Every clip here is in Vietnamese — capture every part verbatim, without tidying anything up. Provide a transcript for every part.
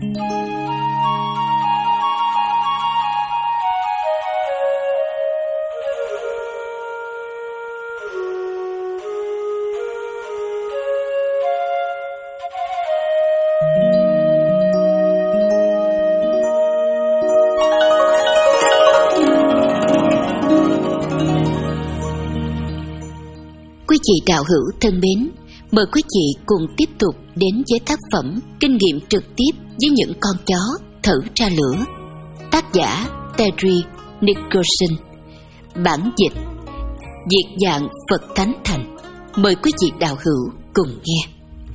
Quý vị đạo hữu thân mến, mời quý vị cùng tiếp tục đến với tác phẩm Kinh nghiệm trực tiếp với những con chó thở ra lửa, tác giả Terry Nicholson, bản dịch Việt dạng Phật Thánh Thành. Mời quý vị đạo hữu cùng nghe.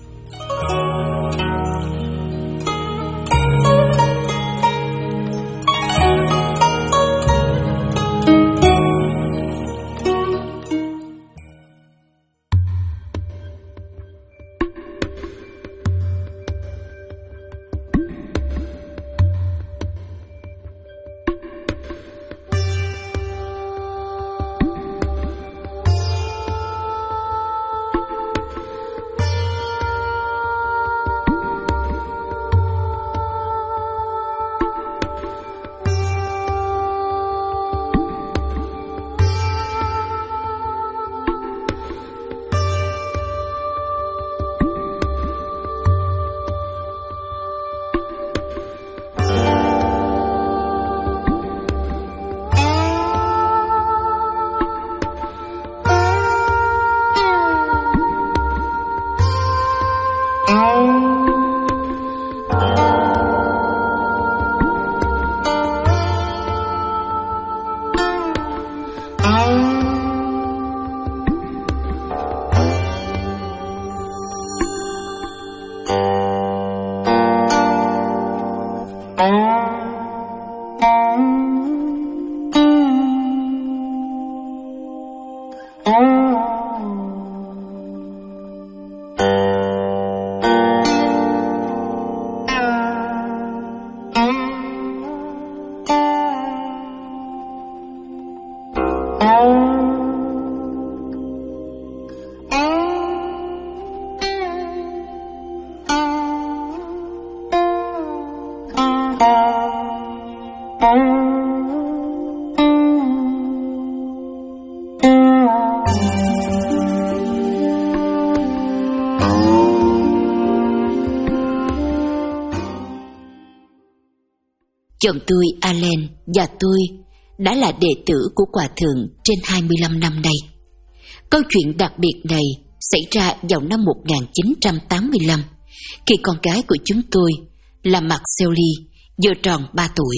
Chồng tôi, Alan, và tôi đã là đệ tử của Hòa Thượng trên hai mươi lăm năm nay. Câu chuyện đặc biệt này xảy ra vào năm một nghìn chín trăm tám mươi lăm, khi con gái của chúng tôi là Marcelli vừa tròn ba tuổi.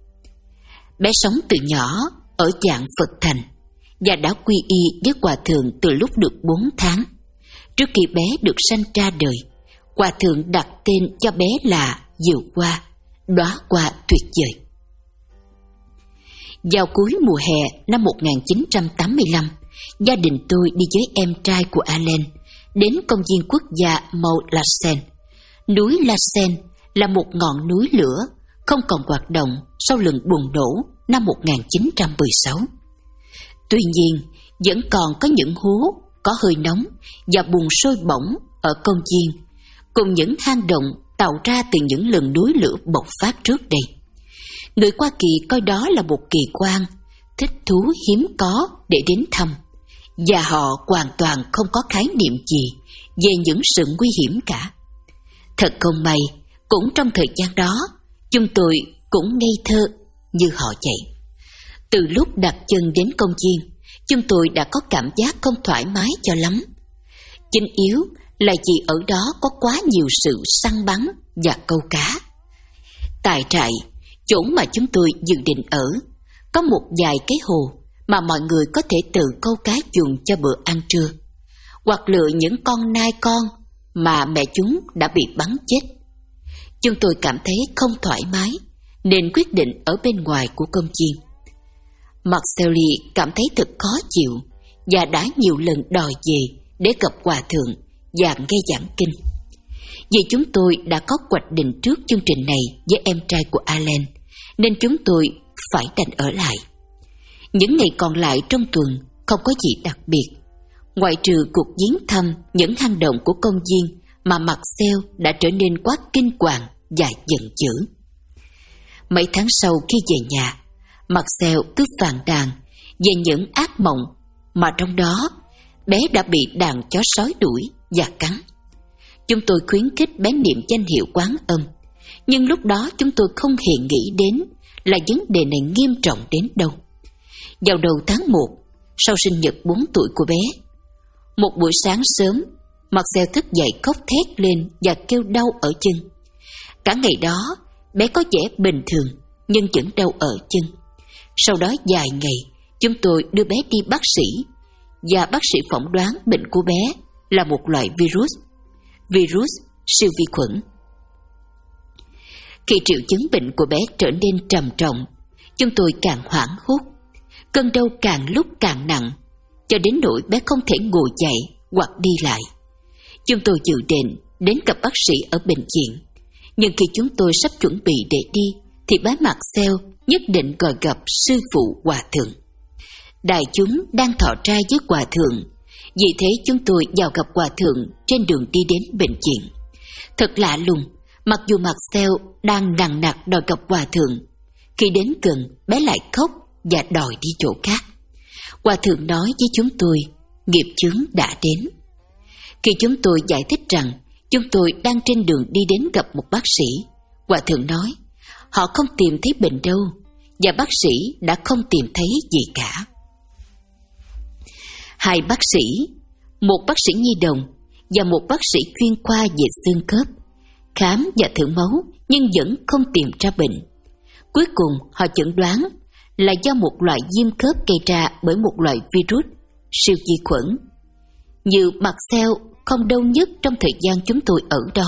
Bé sống từ nhỏ ở dạng Phật Thành và đã quy y với Hòa Thượng từ lúc được bốn tháng. Trước khi bé được sanh ra đời, Hòa Thượng đặt tên cho bé là Diệu Hoa, đóa hoa tuyệt vời. Vào cuối mùa hè năm một nghìn chín trăm tám mươi lăm, gia đình tôi đi với em trai của Alan đến công viên quốc gia Mount Lassen. Núi Lassen là một ngọn núi lửa không còn hoạt động sau lần bùng nổ năm một nghìn chín trăm mười sáu. Tuy nhiên, vẫn còn có những hố có hơi nóng và bùn sôi bỏng ở công viên, cùng những hang động tạo ra từ những lần núi lửa bộc phát trước đây. Người Hoa Kỳ coi đó là một kỳ quan, thích thú hiếm có để đến thăm, và họ hoàn toàn không có khái niệm gì về những sự nguy hiểm cả. Thật không may, cũng trong thời gian đó, chúng tôi cũng ngây thơ như họ vậy. Từ lúc đặt chân đến công viên, chúng tôi đã có cảm giác không thoải mái cho lắm. Chính yếu là vì ở đó có quá nhiều sự săn bắn và câu cá. Tại trại, chỗ mà chúng tôi dự định ở, có một vài cái hồ mà mọi người có thể tự câu cá dùng cho bữa ăn trưa, hoặc lựa những con nai con mà mẹ chúng đã bị bắn chết. Chúng tôi cảm thấy không thoải mái nên quyết định ở bên ngoài của công viên. Marcelli cảm thấy thật khó chịu và đã nhiều lần đòi về để gặp Hòa Thượng và nghe giảng kinh. Vì chúng tôi đã có hoạch định trước chương trình này với em trai của Alan, nên chúng tôi phải đành ở lại. Những ngày còn lại trong tuần không có gì đặc biệt, ngoại trừ cuộc viếng thăm những hang động của công viên mà Marcel đã trở nên quá kinh hoàng và giận dữ. Mấy tháng sau khi về nhà, Marcel cứ phàn nàn về những ác mộng mà trong đó bé đã bị đàn chó sói đuổi và cắn. Chúng tôi khuyến khích bé niệm danh hiệu Quán Âm, nhưng lúc đó chúng tôi không hề nghĩ đến là vấn đề này nghiêm trọng đến đâu. Vào đầu tháng một, sau sinh nhật bốn tuổi của bé, một buổi sáng sớm, Marcel thức dậy khóc thét lên và kêu đau ở chân. Cả ngày đó, bé có vẻ bình thường nhưng vẫn đau ở chân. Sau đó vài ngày, chúng tôi đưa bé đi bác sĩ và bác sĩ phỏng đoán bệnh của bé là một loại virus, virus siêu vi khuẩn. Khi triệu chứng bệnh của bé trở nên trầm trọng, chúng tôi càng hoảng hốt. Cơn đau càng lúc càng nặng, cho đến nỗi bé không thể ngồi dậy hoặc đi lại. Chúng tôi dự định đến gặp bác sĩ ở bệnh viện, nhưng khi chúng tôi sắp chuẩn bị để đi, thì bé Marcel nhất định gọi gặp sư phụ Hòa Thượng. Đại chúng đang thọ trai với Hòa Thượng, vì thế chúng tôi vào gặp Hòa Thượng trên đường đi đến bệnh viện. Thật lạ lùng, mặc dù Marcel đang nằng nặc đòi gặp Hòa Thượng, khi đến gần bé lại khóc và đòi đi chỗ khác. Hòa Thượng nói với chúng tôi, nghiệp chướng đã đến. Khi chúng tôi giải thích rằng chúng tôi đang trên đường đi đến gặp một bác sĩ, Hòa Thượng nói họ không tìm thấy bệnh đâu, và bác sĩ đã không tìm thấy gì cả. Hai bác sĩ, một bác sĩ nhi đồng và một bác sĩ chuyên khoa về xương khớp, khám và thử máu nhưng vẫn không tìm ra bệnh. Cuối cùng họ chẩn đoán là do một loại viêm khớp gây ra bởi một loại virus siêu vi khuẩn. Như Marcel không đau nhức trong thời gian chúng tôi ở đó.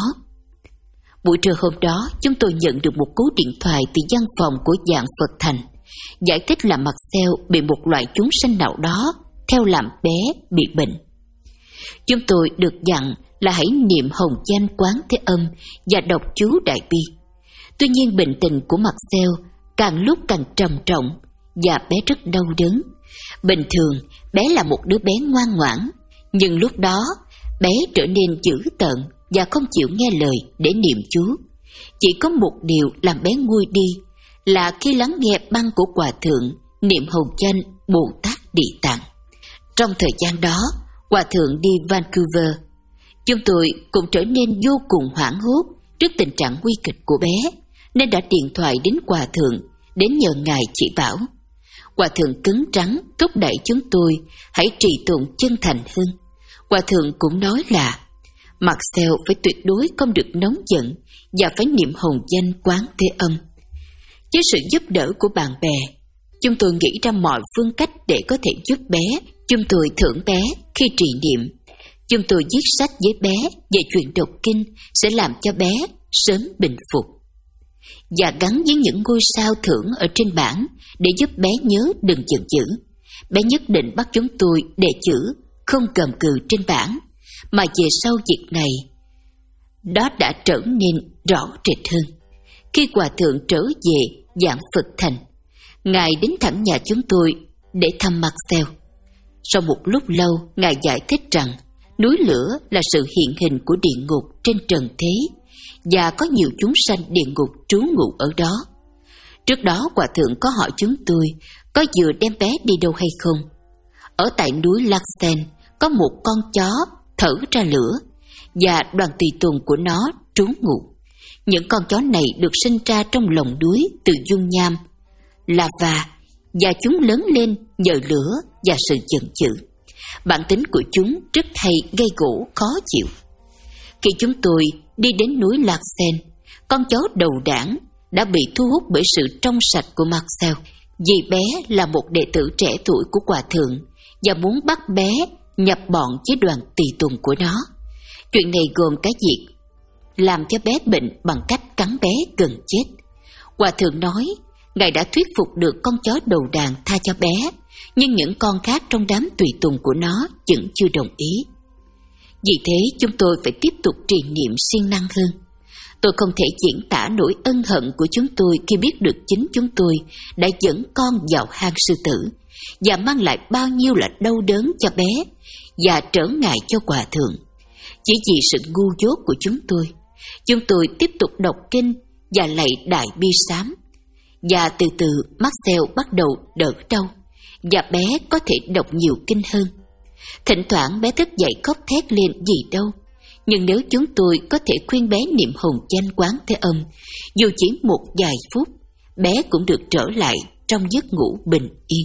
Buổi trưa hôm đó, chúng tôi nhận được một cú điện thoại từ văn phòng của Dạng Phật Thành, giải thích là Marcel bị một loại chúng sanh nào đó theo làm bé bị bệnh. Chúng tôi được dặn là hãy niệm hồng danh Quán Thế Âm và đọc chú Đại Bi. Tuy nhiên bệnh tình của Marcel càng lúc càng trầm trọng và bé rất đau đớn. Bình thường bé là một đứa bé ngoan ngoãn, nhưng lúc đó bé trở nên dữ tợn và không chịu nghe lời để niệm chú. Chỉ có một điều làm bé nguôi đi là khi lắng nghe băng của Hòa Thượng niệm hồng danh Bồ Tát Địa Tạng. Trong thời gian đó, Hòa Thượng đi Vancouver. Chúng tôi cũng trở nên vô cùng hoảng hốt trước tình trạng nguy kịch của bé, nên đã điện thoại đến Hòa Thượng đến nhờ Ngài chỉ bảo. Hòa Thượng cứng rắn thúc đẩy chúng tôi hãy trì tụng chân thành hơn. Hòa Thượng cũng nói là Marcel phải tuyệt đối không được nóng giận và phải niệm hồng danh Quán Thế Âm. Với sự giúp đỡ của bạn bè, chúng tôi nghĩ ra mọi phương cách để có thể giúp bé. Chúng tôi thưởng bé khi trì niệm. Chúng tôi viết sách với bé về chuyện đọc kinh sẽ làm cho bé sớm bình phục, và gắn với những ngôi sao thưởng ở trên bảng để giúp bé nhớ đừng giận dữ. Bé nhất định bắt chúng tôi đề chữ không cầm cừ trên bảng, mà về sau việc này đó đã trở nên rõ rệt hơn. Khi Hòa Thượng trở về Dạng Phật Thành, Ngài đến thẳng nhà chúng tôi để thăm Marcel. Sau một lúc lâu, Ngài giải thích rằng núi lửa là sự hiện hình của địa ngục trên trần thế, và có nhiều chúng sanh địa ngục trú ngụ ở đó. Trước đó Hòa Thượng có hỏi chúng tôi có vừa đem bé đi đâu hay không. Ở tại núi Laxen có một con chó thở ra lửa, và đoàn tùy tùng của nó trú ngụ. Những con chó này được sinh ra trong lòng núi từ dung nham, lava, và chúng lớn lên nhờ lửa và sự giận dữ. Bản tính của chúng rất hay gây gổ khó chịu. Khi chúng tôi đi đến núi Laxen, con chó đầu đảng đã bị thu hút bởi sự trong sạch của Marcel, vì bé là một đệ tử trẻ tuổi của Hòa Thượng và muốn bắt bé nhập bọn với đoàn tùy tùng của nó. Chuyện này gồm cái việc làm cho bé bệnh bằng cách cắn bé gần chết. Hòa Thượng nói Ngài đã thuyết phục được con chó đầu đàn tha cho bé, nhưng những con khác trong đám tùy tùng của nó vẫn chưa đồng ý. Vì thế chúng tôi phải tiếp tục trì niệm siêng năng hơn. Tôi không thể diễn tả nỗi ân hận của chúng tôi khi biết được chính chúng tôi đã dẫn con vào hang sư tử và mang lại bao nhiêu là đau đớn cho bé và trở ngại cho Hòa Thượng. Chỉ vì sự ngu dốt của chúng tôi, chúng tôi tiếp tục đọc kinh và lạy đại bi sám. Và từ từ Marcel bắt đầu đỡ đau, và bé có thể đọc nhiều kinh hơn. Thỉnh thoảng bé thức dậy khóc thét lên gì đâu, nhưng nếu chúng tôi có thể khuyên bé niệm hồng danh Quán Thế Âm, dù chỉ một vài phút, bé cũng được trở lại trong giấc ngủ bình yên.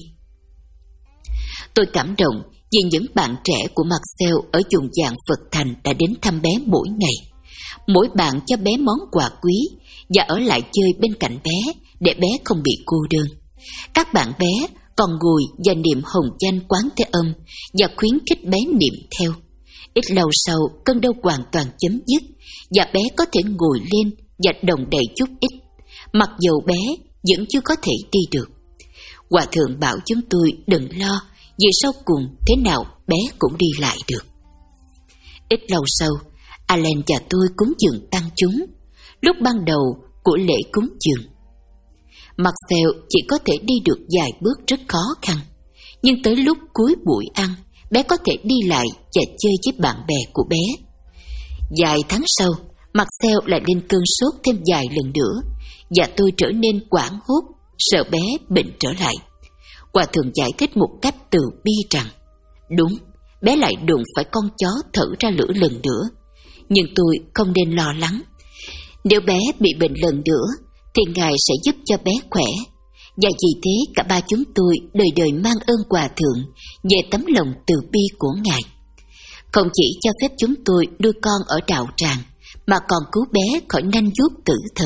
Tôi cảm động vì những bạn trẻ của Marcel ở vùng dạng Phật Thành đã đến thăm bé mỗi ngày. Mỗi bạn cho bé món quà quý và ở lại chơi bên cạnh bé để bé không bị cô đơn. Các bạn bé còn ngồi và niệm hồng danh Quán Thế Âm và khuyến khích bé niệm theo. Ít lâu sau, cơn đau hoàn toàn chấm dứt và bé có thể ngồi lên và đồng đậy chút ít, mặc dầu bé vẫn chưa có thể đi được. Hòa thượng bảo chúng tôi đừng lo, vì sau cùng thế nào bé cũng đi lại được. Ít lâu sau, Alain và tôi cúng dường tăng chúng. Lúc ban đầu của lễ cúng dường, Marcel chỉ có thể đi được vài bước rất khó khăn, nhưng tới lúc cuối buổi ăn, bé có thể đi lại và chơi với bạn bè của bé. Vài tháng sau, Marcel lại lên cơn sốt thêm vài lần nữa, và tôi trở nên hoảng hốt, sợ bé bệnh trở lại. Hòa thượng giải thích một cách từ bi rằng, đúng, bé lại đụng phải con chó thở ra lửa lần nữa, nhưng tôi không nên lo lắng. Nếu bé bị bệnh lần nữa, thì Ngài sẽ giúp cho bé khỏe. Và vì thế cả ba chúng tôi đời đời mang ơn Hòa thượng về tấm lòng từ bi của Ngài. Không chỉ cho phép chúng tôi nuôi con ở đạo tràng, mà còn cứu bé khỏi nanh vuốt tử thần.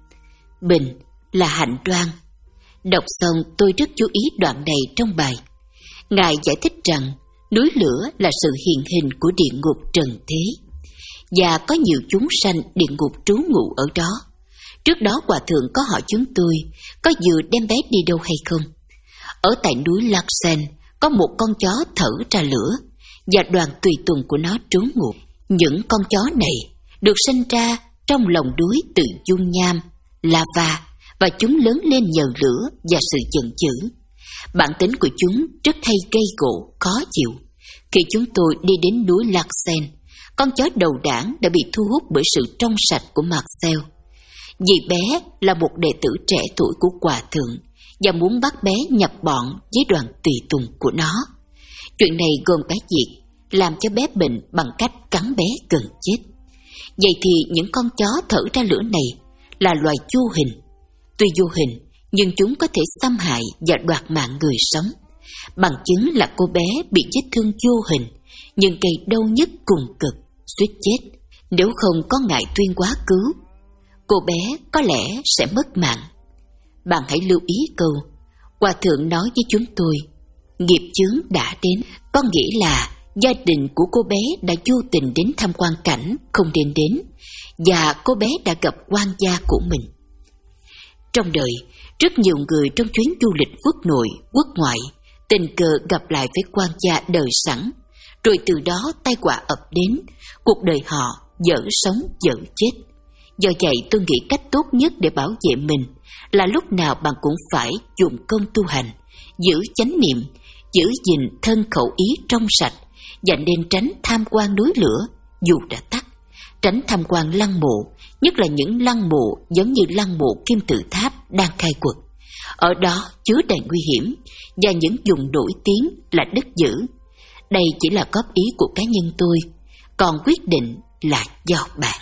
Bình là hạnh đoan. Đọc xong tôi rất chú ý đoạn này trong bài. Ngài giải thích rằng núi lửa là sự hiện hình của địa ngục trần thế, và có nhiều chúng sanh địa ngục trú ngụ ở đó. Trước đó Hòa thượng có hỏi chúng tôi có vừa đem bé đi đâu hay không. Ở tại núi Larsen có một con chó thở ra lửa, và đoàn tùy tùng của nó trú ngụ. Những con chó này được sinh ra trong lòng núi từ dung nham, lava, và chúng lớn lên nhờ lửa và sự giận dữ. Bản tính của chúng rất hay gây gổ, khó chịu. Khi chúng tôi đi đến núi Larsen, con chó đầu đảng đã bị thu hút bởi sự trong sạch của Marcel. Vì bé là một đệ tử trẻ tuổi của Hòa thượng và muốn bắt bé nhập bọn với đoàn tùy tùng của nó. Chuyện này gồm cả việc làm cho bé bệnh bằng cách cắn bé gần chết. Vậy thì những con chó thở ra lửa này là loài vô hình. Tuy vô hình, nhưng chúng có thể xâm hại và đoạt mạng người sống. Bằng chứng là cô bé bị vết thương vô hình, nhưng gây đau nhức cùng cực, suýt chết. Nếu không có Ngài Tuyên Hóa cứu, cô bé có lẽ sẽ mất mạng. Bạn hãy lưu ý câu Hòa thượng nói với chúng tôi, nghiệp chướng đã đến, có nghĩa là gia đình của cô bé đã vô tình đến thăm quan cảnh không nên đến, và cô bé đã gặp quan gia của mình. Trong đời, rất nhiều người trong chuyến du lịch quốc nội, quốc ngoại tình cờ gặp lại với quan gia đời sẵn, rồi từ đó tai họa ập đến, cuộc đời họ dở sống dở chết. Do vậy tôi nghĩ cách tốt nhất để bảo vệ mình là lúc nào bạn cũng phải dụng công tu hành, giữ chánh niệm, giữ gìn thân khẩu ý trong sạch, và nên tránh tham quan núi lửa dù đã tắt, tránh tham quan lăng mộ, nhất là những lăng mộ giống như lăng mộ Kim Tự Tháp đang khai quật. Ở đó chứa đầy nguy hiểm, và những vùng nổi tiếng là đất dữ. Đây chỉ là góp ý của cá nhân tôi, còn quyết định là do bạn.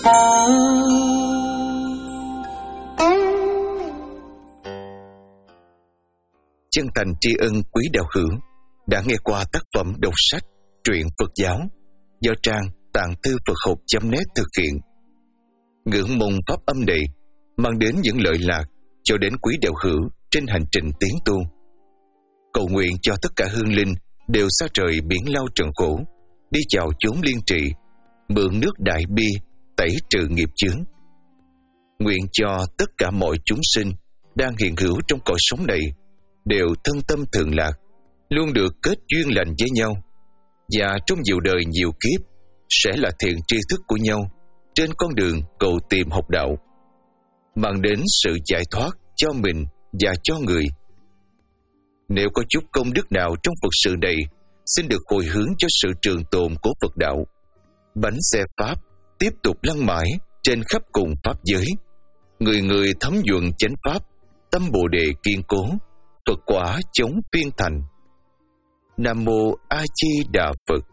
Chân thành tri ân quý đạo hữu đã nghe qua tác phẩm đọc sách truyện Phật giáo do trang tạng thư Phật học chấm net thực hiện. Ngưỡng mong pháp âm này mang đến những lợi lạc cho đến quý đạo hữu trên hành trình tiến tu. Cầu nguyện cho tất cả hương linh đều xa trời biển lao trần khổ, đi vào chốn liên trị, mượn nước đại bi tẩy trừ nghiệp chướng. Nguyện cho tất cả mọi chúng sinh đang hiện hữu trong cõi sống này đều thân tâm thường lạc, luôn được kết duyên lành với nhau, và trong nhiều đời nhiều kiếp sẽ là thiện tri thức của nhau trên con đường cầu tìm học đạo, mang đến sự giải thoát cho mình và cho người. Nếu có chút công đức nào trong Phật sự này, xin được hồi hướng cho sự trường tồn của Phật đạo. Bánh xe Pháp tiếp tục lăn mãi trên khắp cùng Pháp giới. Người người thấm nhuần chánh Pháp, tâm Bồ Đề kiên cố, Phật quả chống phiên thành. Nam Mô A Di Đà Phật.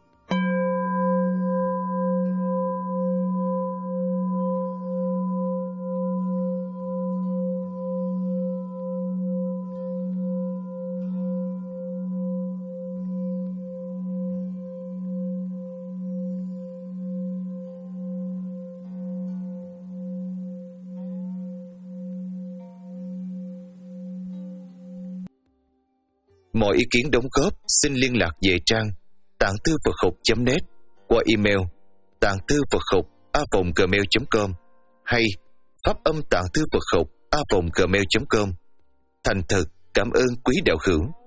Mọi ý kiến đóng góp xin liên lạc về trang tạng thư Phật học chấm net qua email tạng thư Phật học a vòng gmail chấm com hay pháp âm tạng thư Phật học a vòng gmail chấm com. Thành thật cảm ơn quý đạo hữu.